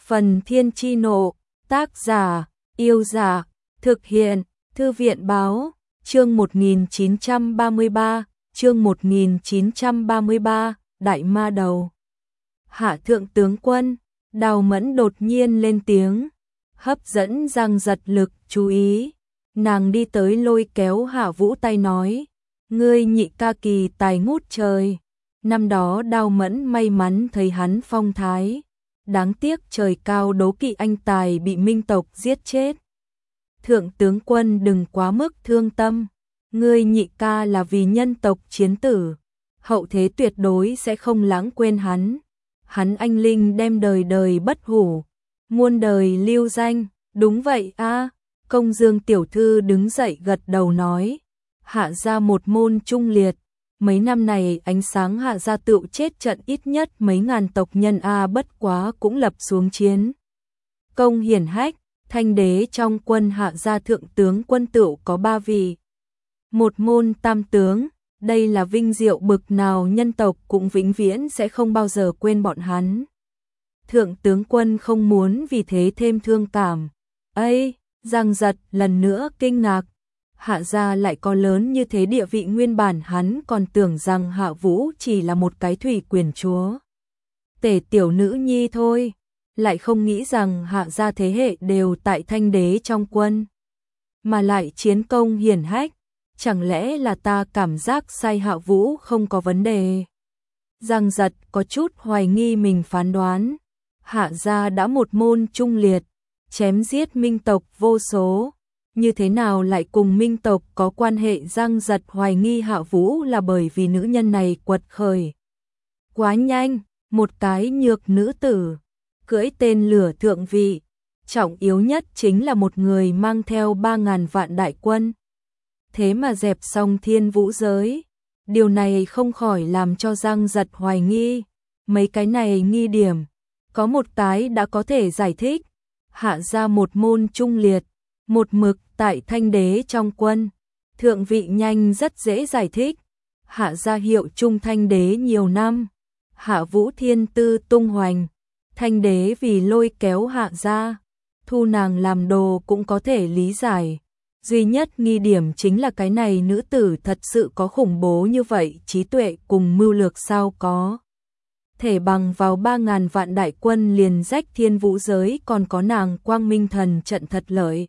Phần Thiên Chi Nộ, tác giả, Yêu Giả, thực hiện, Thư viện Báo, chương 1933, Đại Ma Đầu. Hạ thượng tướng quân, Đào Mẫn đột nhiên lên tiếng, hấp dẫn Giang Giật lực chú ý. Nàng đi tới lôi kéo Hạ Vũ tay nói, ngươi nhị ca kỳ tài ngút trời. Năm đó Đào Mẫn may mắn thấy hắn phong thái. Đáng tiếc trời cao đố kỵ anh tài bị Minh tộc giết chết. Thượng tướng quân đừng quá mức thương tâm. Ngươi nhị ca là vì nhân tộc chiến tử. Hậu thế tuyệt đối sẽ không lãng quên hắn. Hắn anh linh đem đời đời bất hủ. Muôn đời lưu danh. Đúng vậy a. Công Dương tiểu thư đứng dậy gật đầu nói. Hạ gia một môn trung liệt. Mấy năm này ánh sáng Hạ gia tựu chết trận ít nhất mấy ngàn tộc nhân bất quá cũng lập xuống chiến công hiển hách. Thanh đế trong quân Hạ gia thượng tướng quân tựu có 3 vị. Một môn tam tướng, đây là vinh diệu bực nào nhân tộc cũng vĩnh viễn sẽ không bao giờ quên bọn hắn. Thượng tướng quân không muốn vì thế thêm thương cảm. Ây, Giang Giật lần nữa kinh ngạc. Hạ gia lại có lớn như thế địa vị, nguyên bản hắn còn tưởng rằng Hạ Vũ chỉ là một cái thủy quyền chúa. Tể tiểu nữ nhi thôi, lại không nghĩ rằng Hạ gia thế hệ đều tại Thanh đế trong quân. Mà lại chiến công hiển hách, chẳng lẽ là ta cảm giác sai Hạ Vũ không có vấn đề. Giang Giật có chút hoài nghi mình phán đoán. Hạ gia đã một môn trung liệt, chém giết Minh tộc vô số. Như thế nào lại cùng Minh tộc có quan hệ? Giang Giật hoài nghi Hạ Vũ là bởi vì nữ nhân này quật khởi quá nhanh, một cái nhược nữ tử, cưỡi tên lửa thượng vị, trọng yếu nhất chính là một người mang theo 3.000 vạn đại quân. Thế mà dẹp xong thiên vũ giới, điều này không khỏi làm cho Giang Giật hoài nghi. Mấy cái này nghi điểm, có một cái đã có thể giải thích. Hạ gia một môn trung liệt, một mực tại Thanh đế trong quân, thượng vị nhanh rất dễ giải thích. Hạ gia hiệu trung Thanh đế nhiều năm, Hạ Vũ thiên tư tung hoành, Thanh đế vì lôi kéo Hạ gia, thu nàng làm đồ cũng có thể lý giải. Duy nhất nghi điểm chính là cái này nữ tử thật sự có khủng bố như vậy, trí tuệ cùng mưu lược sao có thể bằng vào 3.000 vạn đại quân liền rách thiên vũ giới, còn có nàng quang minh thần trận thật lợi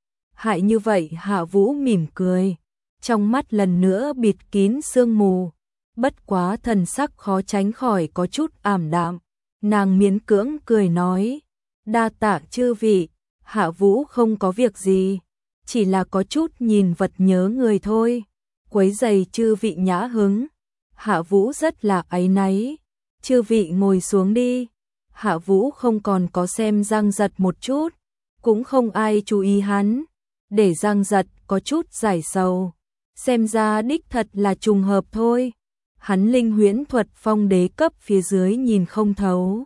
hại như vậy. Hạ Vũ mỉm cười, trong mắt lần nữa bịt kín sương mù, bất quá thần sắc khó tránh khỏi có chút ảm đạm. Nàng miễn cưỡng cười nói, đa tạ chư vị. Hạ Vũ không có việc gì, chỉ là có chút nhìn vật nhớ người thôi, quấy rầy chư vị nhã hứng. Hạ Vũ rất là áy náy, chư vị ngồi xuống đi. Hạ Vũ không còn có xem Giang Giật một chút, cũng không ai chú ý hắn, để Giang Giật có chút giải sầu. Xem ra đích thật là trùng hợp thôi, hắn linh huyễn thuật phong đế cấp phía dưới nhìn không thấu,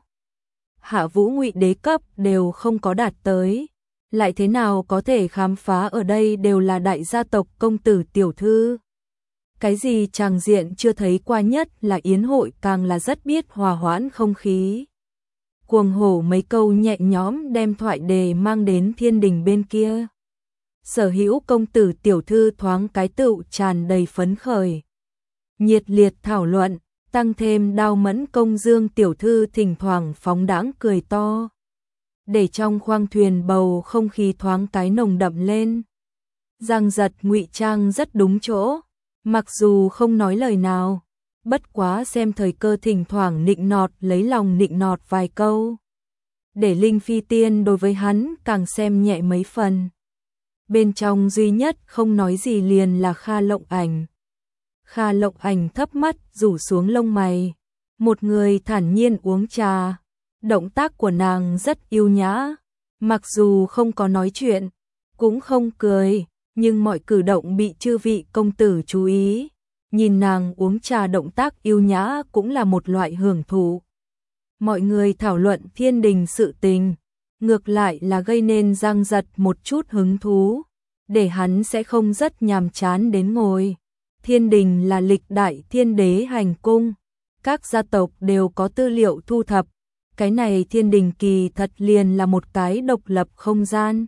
Hạ Vũ ngụy đế cấp đều không có đạt tới, lại thế nào có thể khám phá? Ở đây đều là đại gia tộc công tử tiểu thư, cái gì tràng diện chưa thấy qua, nhất là yến hội càng là rất biết hòa hoãn không khí. Cuồng hổ mấy câu nhẹ nhõm đem thoại đề mang đến thiên đình bên kia. Sở hữu công tử tiểu thư thoáng cái tựu tràn đầy phấn khởi, nhiệt liệt thảo luận, tăng thêm Đào Mẫn Công Dương tiểu thư thỉnh thoảng phóng đãng cười to, để trong khoang thuyền bầu không khí thoáng cái nồng đậm lên. Giang Giật ngụy trang rất đúng chỗ, mặc dù không nói lời nào, bất quá xem thời cơ thỉnh thoảng nịnh nọt, lấy lòng nịnh nọt vài câu, để Linh Phi Tiên đối với hắn càng xem nhẹ mấy phần. Bên trong duy nhất không nói gì liền là Kha Lộng Ảnh. Kha Lộng Ảnh thấp mắt rủ xuống lông mày, một người thản nhiên uống trà. Động tác của nàng rất yêu nhã, mặc dù không có nói chuyện, cũng không cười, nhưng mọi cử động bị chư vị công tử chú ý. Nhìn nàng uống trà, động tác yêu nhã cũng là một loại hưởng thụ. Mọi người thảo luận thiên đình sự tình, ngược lại là gây nên Giang Giật một chút hứng thú, để hắn sẽ không rất nhàm chán đến ngồi. Thiên đình là lịch đại thiên đế hành cung, các gia tộc đều có tư liệu thu thập, cái này thiên đình kỳ thật liền là một cái độc lập không gian.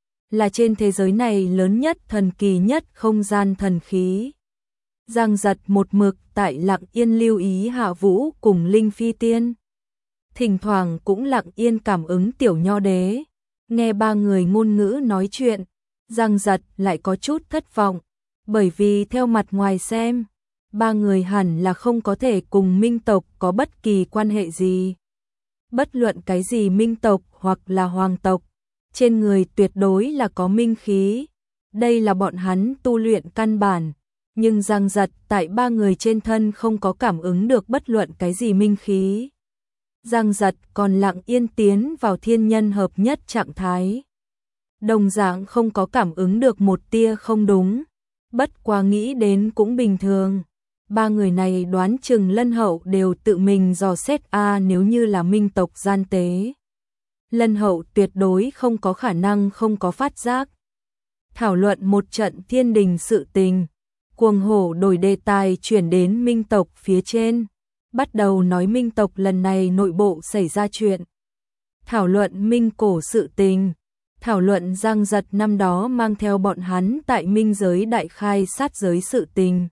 Là trên thế giới này lớn nhất thần kỳ nhất không gian thần khí. Giang Giật một mực tại lặng yên lưu ý Hạ Vũ cùng Linh Phi Tiên. Thỉnh thoảng cũng lặng yên cảm ứng Tiểu Nho Đế. Nghe ba người ngôn ngữ nói chuyện, Giang Giật lại có chút thất vọng, bởi vì theo mặt ngoài xem, ba người hẳn là không có thể cùng minh tộc có bất kỳ quan hệ gì. Bất luận cái gì minh tộc hoặc là hoàng tộc, trên người tuyệt đối là có minh khí. Đây là bọn hắn tu luyện căn bản, nhưng Giang Giật tại ba người trên thân không có cảm ứng được bất luận cái gì minh khí. Giang Giật còn lặng yên tiến vào thiên nhân hợp nhất trạng thái. Đồng dạng không có cảm ứng được một tia không đúng, bất quá nghĩ đến cũng bình thường. Ba người này đoán chừng Lân Hậu đều tự mình dò xét nếu như là minh tộc gian tế. Lân Hậu tuyệt đối không có khả năng không có phát giác. Thảo luận một trận thiên đình sự tình, Cuồng Hổ đổi đề tài chuyển đến minh tộc phía trên, bắt đầu nói minh tộc lần này nội bộ xảy ra chuyện. Thảo luận minh cổ sự tình, thảo luận Giang Giật năm đó mang theo bọn hắn tại minh giới đại khai sát giới sự tình.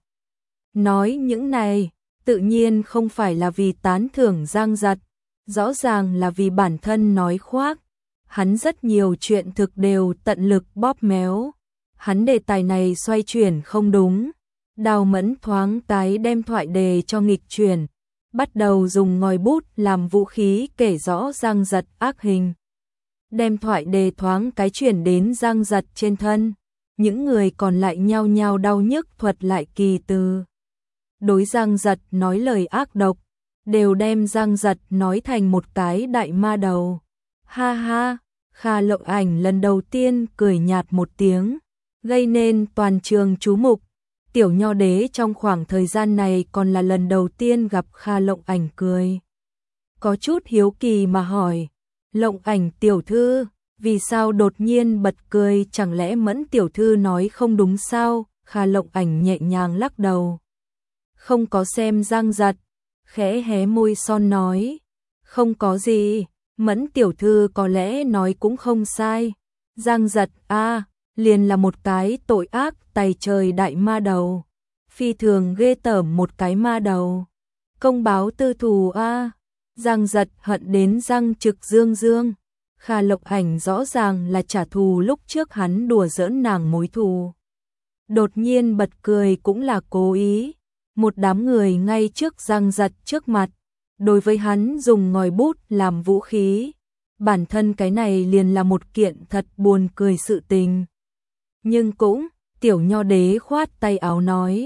Nói những này, tự nhiên không phải là vì tán thưởng Giang Giật, rõ ràng là vì bản thân nói khoác. Hắn rất nhiều chuyện thực đều tận lực bóp méo. Hắn đề tài này xoay chuyển không đúng. Đào Mẫn thoáng cái đem thoại đề cho nghịch chuyển, bắt đầu dùng ngòi bút làm vũ khí kể rõ Giang Giật ác hình. Đem thoại đề thoáng cái chuyển đến Giang Giật trên thân, những người còn lại nhao nhao đau nhức thuật lại kỳ từ. Đối Giang Giật nói lời ác độc, đều đem Giang Giật nói thành một cái đại ma đầu. Ha ha, Kha Lộng Ảnh lần đầu tiên cười nhạt một tiếng, gây nên toàn trường chú mục. Tiểu Nho Đế trong khoảng thời gian này còn là lần đầu tiên gặp Kha Lộng Ảnh cười. Có chút hiếu kỳ mà hỏi, Lộng Ảnh tiểu thư, vì sao đột nhiên bật cười, chẳng lẽ Mẫn tiểu thư nói không đúng sao? Kha Lộng Ảnh nhẹ nhàng lắc đầu. Không có xem Giang Giật, khẽ hé môi son nói, không có gì, Mẫn tiểu thư có lẽ nói cũng không sai. Giang Giật liền là một cái tội ác tày trời đại ma đầu, phi thường ghê tởm một cái ma đầu. Công báo tư thù Giang Giật hận đến răng trực dương dương. Kha Lộng Ảnh rõ ràng là trả thù lúc trước hắn đùa giỡn nàng mối thù. Đột nhiên bật cười cũng là cố ý. Một đám người ngay trước Giang Giật trước mặt, đối với hắn dùng ngòi bút làm vũ khí. Bản thân cái này liền là một kiện thật buồn cười sự tình. Nhưng cũng, Tiểu Nho Đế khoát tay áo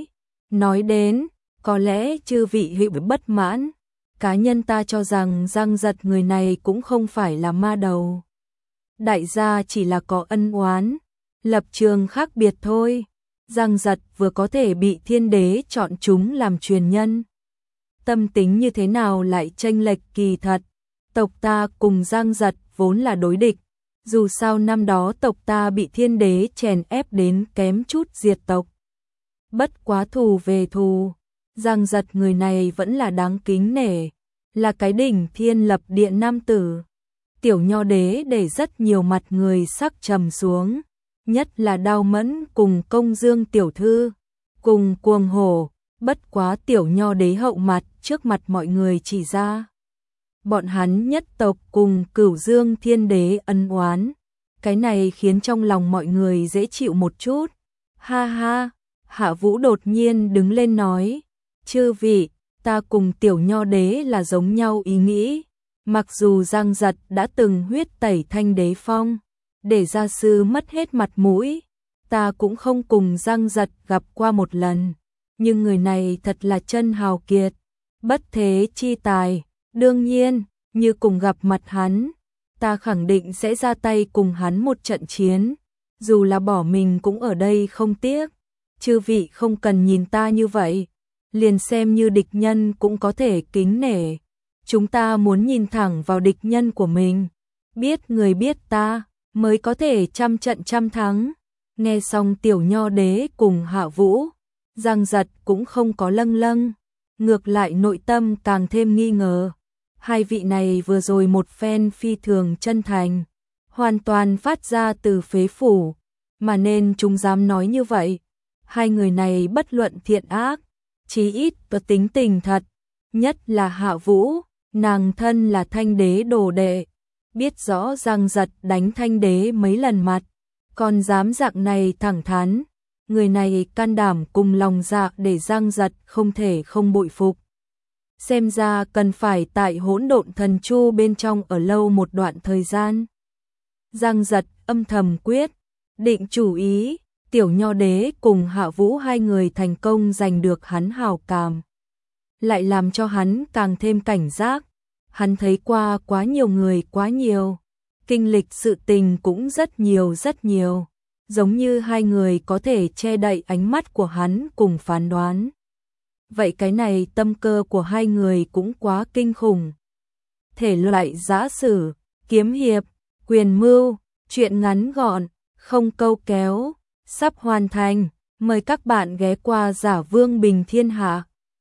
nói đến, có lẽ chư vị hữu bất mãn. Cá nhân ta cho rằng Giang Giật người này cũng không phải là ma đầu. Đại gia chỉ là có ân oán, lập trường khác biệt thôi. Giang Giật vừa có thể bị thiên đế chọn chúng làm truyền nhân. Tâm tính như thế nào lại chênh lệch kỳ thật. Tộc ta cùng Giang Giật vốn là đối địch. Dù sao năm đó tộc ta bị thiên đế chèn ép đến kém chút diệt tộc. Bất quá thù về thù, Giang Giật người này vẫn là đáng kính nể, là cái đỉnh thiên lập địa nam tử. Tiểu Nho Đế để rất nhiều mặt người sắc trầm xuống, nhất là Đao Mẫn cùng Công Dương tiểu thư, cùng Cuồng Hổ. Bất quá Tiểu Nho Đế hậu mặt trước mặt mọi người chỉ ra, bọn hắn nhất tộc cùng Cửu Dương Thiên Đế ân oán, cái này khiến trong lòng mọi người dễ chịu một chút. Ha ha, Hạ Vũ đột nhiên đứng lên nói, chư vị, ta cùng Tiểu Nho Đế là giống nhau ý nghĩ. Mặc dù Giang Giật đã từng huyết tẩy Thanh Đế Phong, để gia sư mất hết mặt mũi, ta cũng không cùng Giang Giật gặp qua một lần, nhưng người này thật là chân hào kiệt, bất thế chi tài. Đương nhiên, như cùng gặp mặt hắn, ta khẳng định sẽ ra tay cùng hắn một trận chiến, dù là bỏ mình cũng ở đây không tiếc. Chư vị không cần nhìn ta như vậy, liền xem như địch nhân cũng có thể kính nể. Chúng ta muốn nhìn thẳng vào địch nhân của mình, biết người biết ta, mới có thể trăm trận trăm thắng. Nghe xong Tiểu Nho Đế cùng Hạ Vũ, Giang Giật cũng không có lâng lâng, ngược lại nội tâm càng thêm nghi ngờ. Hai vị này vừa rồi một phen phi thường chân thành, hoàn toàn phát ra từ phế phủ, mà nên chúng dám nói như vậy. Hai người này bất luận thiện ác, chí ít có tính tình thật, nhất là Hạ Vũ, nàng thân là Thanh đế đồ đệ, biết rõ Giang Giật đánh Thanh đế mấy lần mặt, còn dám dạng này thẳng thắn, người này can đảm cùng lòng dạ để Giang Giật không thể không bội phục. Xem ra cần phải tại Hỗn Độn Thần Chu bên trong ở lâu một đoạn thời gian. Giang Giật âm thầm quyết định chủ ý, Tiểu Nho Đế cùng Hạ Vũ hai người thành công giành được hắn hảo cảm, lại làm cho hắn càng thêm cảnh giác. Hắn thấy qua quá nhiều người quá nhiều, kinh lịch sự tình cũng rất nhiều, giống như hai người có thể che đậy ánh mắt của hắn cùng phán đoán. Vậy cái này tâm cơ của hai người cũng quá kinh khủng. Thể loại giã sử, kiếm hiệp, quyền mưu, truyện ngắn gọn, không câu kéo, sắp hoàn thành. Mời các bạn ghé qua Giả Vương Bình Thiên Hạ.